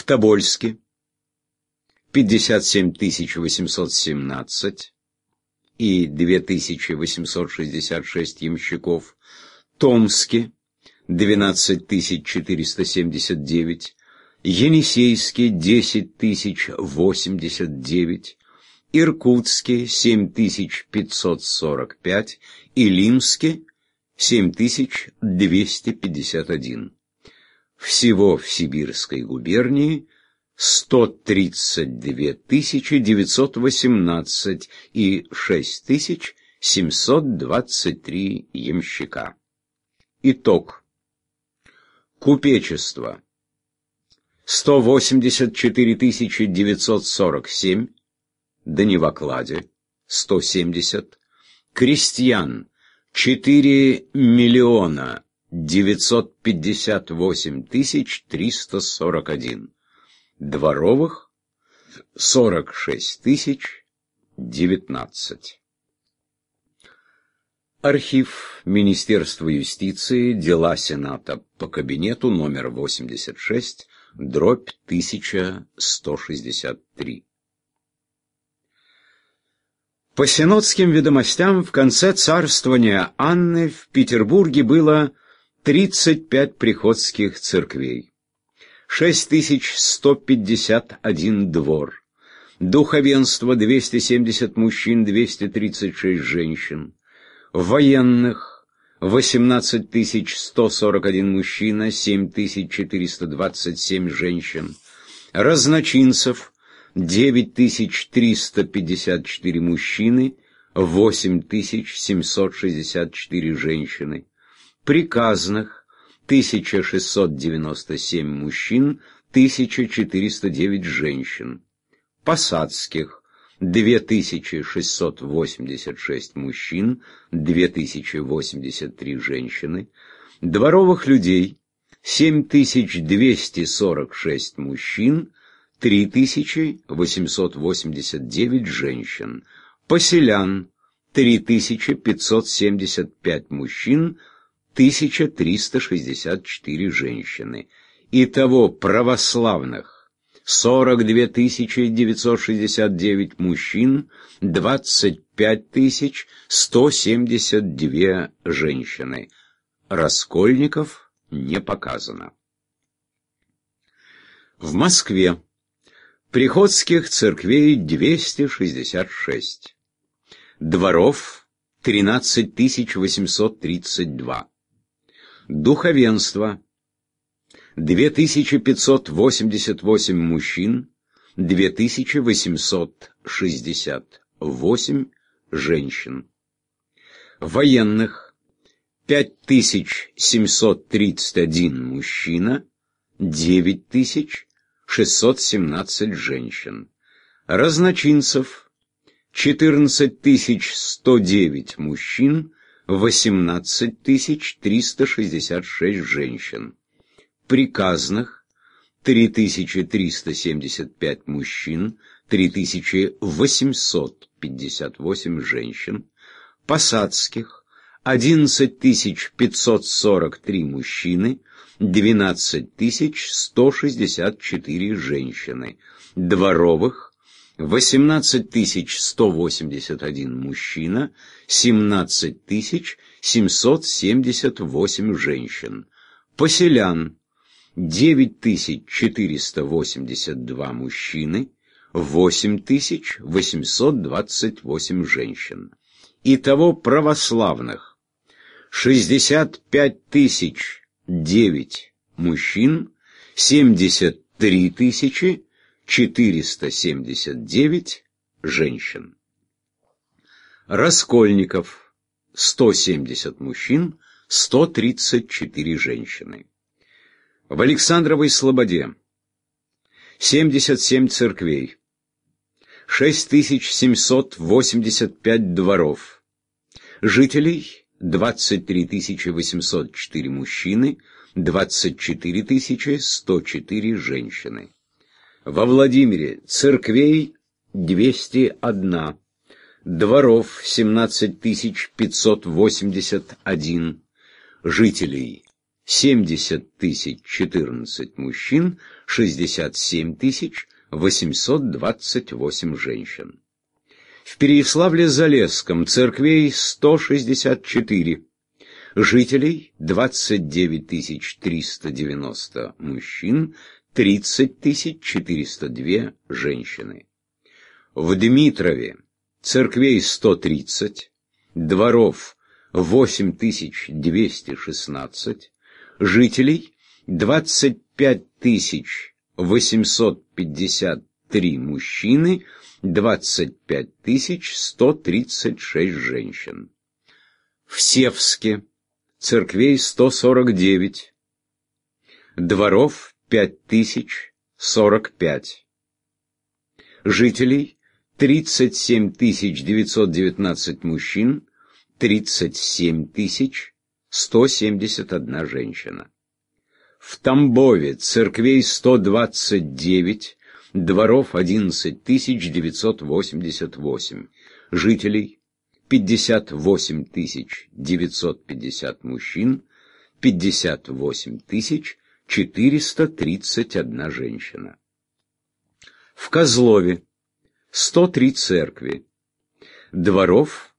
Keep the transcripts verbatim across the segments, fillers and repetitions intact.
В Тобольске пятьдесят семь тысяч восемьсот семнадцать и две тысячи восемьсот шестьдесят шесть ямщиков. Томске двенадцать тысяч четыреста семьдесят девять, Енисейске десять тысяч восемьдесят девять, Иркутске семь тысяч пятьсот сорок пять и Илимске семь тысяч двести пятьдесят один. Всего в Сибирской губернии сто тридцать две тысячи девятьсот восемнадцать и шесть тысяч семьсот двадцать три ямщика. Итог. Купечество сто восемьдесят четыре тысячи девятьсот сорок семь, да не в окладе сто семьдесят, крестьян четыре миллиона девятьсот пятьдесят восемь тысяч триста сорок один, дворовых сорок шесть тысяч девятнадцать. Архив Министерства юстиции, дела Сената по кабинету, номер восемьдесят шесть, дробь тысяча сто шестьдесят три. По синодским ведомостям в конце царствования Анны в Петербурге было тридцать пять приходских церквей, шесть тысяч сто пятьдесят один двор, духовенство двести семьдесят мужчин, двести тридцать шесть женщин, военных восемнадцать тысяч сто сорок один мужчина, семь тысяч четыреста двадцать семь женщин, разночинцев девять тысяч триста пятьдесят четыре мужчины, восемь тысяч семьсот шестьдесят четыре женщины, приказных тысяча шестьсот девяносто семь мужчин, тысяча четыреста девять женщин, посадских две тысячи шестьсот восемьдесят шесть мужчин, две тысячи восемьдесят три женщины, дворовых людей семь тысяч двести сорок шесть мужчин, три тысячи восемьсот восемьдесят девять женщин, поселян три тысячи пятьсот семьдесят пять мужчин, тысяча триста шестьдесят четыре женщины. Итого православных сорок две тысячи девятьсот шестьдесят девять мужчин, двадцать пять тысяч сто семьдесят две женщины. Раскольников не показано. В Москве приходских церквей двести шестьдесят шесть, дворов тринадцать тысяч восемьсот тридцать два, духовенство две тысячи пятьсот восемьдесят восемь мужчин, две тысячи восемьсот шестьдесят восемь женщин, военных пять тысяч семьсот тридцать один мужчина, девять тысяч шестьсот семнадцать женщин, разночинцев четырнадцать тысяч сто девять мужчин, восемнадцать тысяч триста шестьдесят шесть женщин, приказных три тысячи триста семьдесят пять мужчин, три тысячи восемьсот пятьдесят восемь женщин, посадских одиннадцать тысяч пятьсот сорок три мужчины, двенадцать тысяч сто шестьдесят четыре женщины, дворовых восемнадцать тысяч сто восемьдесят один мужчина, семнадцать тысяч семьсот семьдесят восемь женщин, поселян девять тысяч четыреста восемьдесят два мужчины, восемь тысяч восемьсот двадцать восемь женщин. Итого православных шестьдесят пять тысяч девять мужчин, семьдесят три тысячи четыреста семьдесят девять женщин. Раскольников сто семьдесят мужчин, сто тридцать четыре женщины. В Александровой Слободе семьдесят семь церквей, шесть тысяч семьсот восемьдесят пять дворов, жителей двадцать три тысячи восемьсот четыре мужчины, двадцать четыре тысячи сто четыре женщины. Во Владимире церквей двести один, дворов семнадцать тысяч пятьсот восемьдесят один, жителей семьдесят тысяч четырнадцать мужчин, шестьдесят семь тысяч восемьсот двадцать восемь женщин. В Переяславле-Залесском церквей сто шестьдесят четыре, жителей двадцать девять тысяч триста девяносто мужчин, тридцать тысяч четыреста два женщины. В Дмитрове церквей сто тридцать, дворов восемь тысяч двести шестнадцать, жителей двадцать пять тысяч восемьсот пятьдесят три мужчины, двадцать пять тысяч сто тридцать шесть женщин. В Севске церквей сто сорок девять, дворов пять тысяч сорок пять, жителей тридцать семь тысяч девятьсот девятнадцать мужчин, тридцать семь тысяч сто семьдесят одна женщина. В Тамбове церквей сто двадцать девять, дворов одиннадцать тысяч девятьсот восемьдесят восемь, жителей пятьдесят восемь тысяч девятьсот пятьдесят мужчин, пятьдесят восемь тысяч четыреста тридцать одна женщина. В Козлове сто три церкви, дворов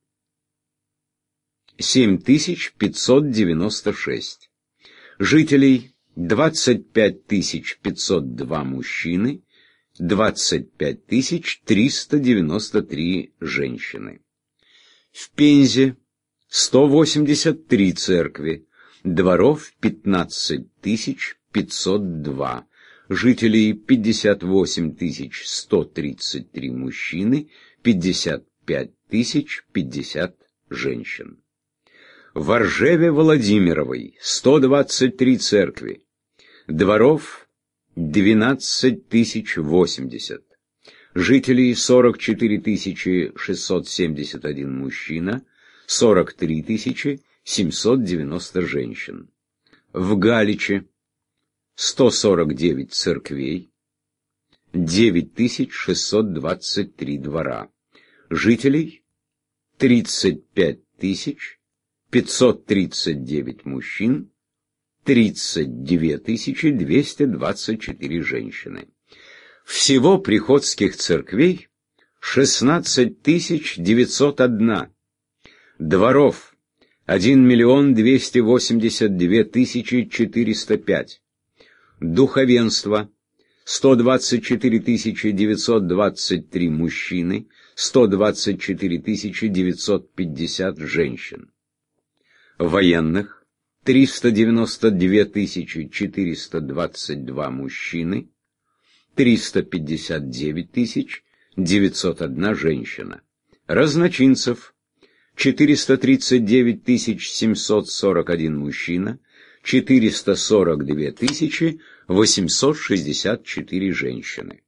семь тысяч пятьсот девяносто шесть, жителей двадцать пять тысяч пятьсот два мужчины, двадцать пять тысяч триста девяносто три женщины. В Пензе сто восемьдесят три церкви, дворов пятнадцать тысяч пятьсот два, жителей пятьдесят восемь тысяч сто тридцать три мужчины, пятьдесят пять тысяч пятьдесят женщин. В Оржеве-Владимировой сто двадцать три церкви, дворов двенадцать тысяч восемьдесят, жителей сорок четыре тысячи шестьсот семьдесят один мужчина, сорок три тысячи семьсот девяносто женщин. В Галиче сто сорок девять церквей, девять тысяч шестьсот двадцать три двора, жителей тридцать пять тысяч пятьсот тридцать девять мужчин, тридцать две тысячи двести двадцать четыре женщины. Всего приходских церквей шестнадцать тысяч девятьсот один, дворов один миллион двести восемьдесят две тысячи четыреста пять, духовенство сто двадцать четыре тысячи девятьсот двадцать три мужчины, сто двадцать четыре тысячи девятьсот пятьдесят женщин. Военных триста девяносто две тысячи четыреста двадцать два мужчины, триста пятьдесят девять тысяч девятьсот одна женщина. Разночинцев четыреста тридцать девять тысяч семьсот сорок один мужчина, четыреста сорок две тысячи восемьсот шестьдесят четыре женщины.